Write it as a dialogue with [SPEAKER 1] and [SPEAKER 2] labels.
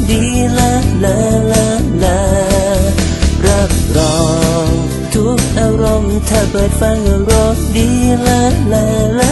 [SPEAKER 1] ดีละละละละรับรองทุกอารมณ์ถ้าเปิดฟังอารมณ์ดีละละละ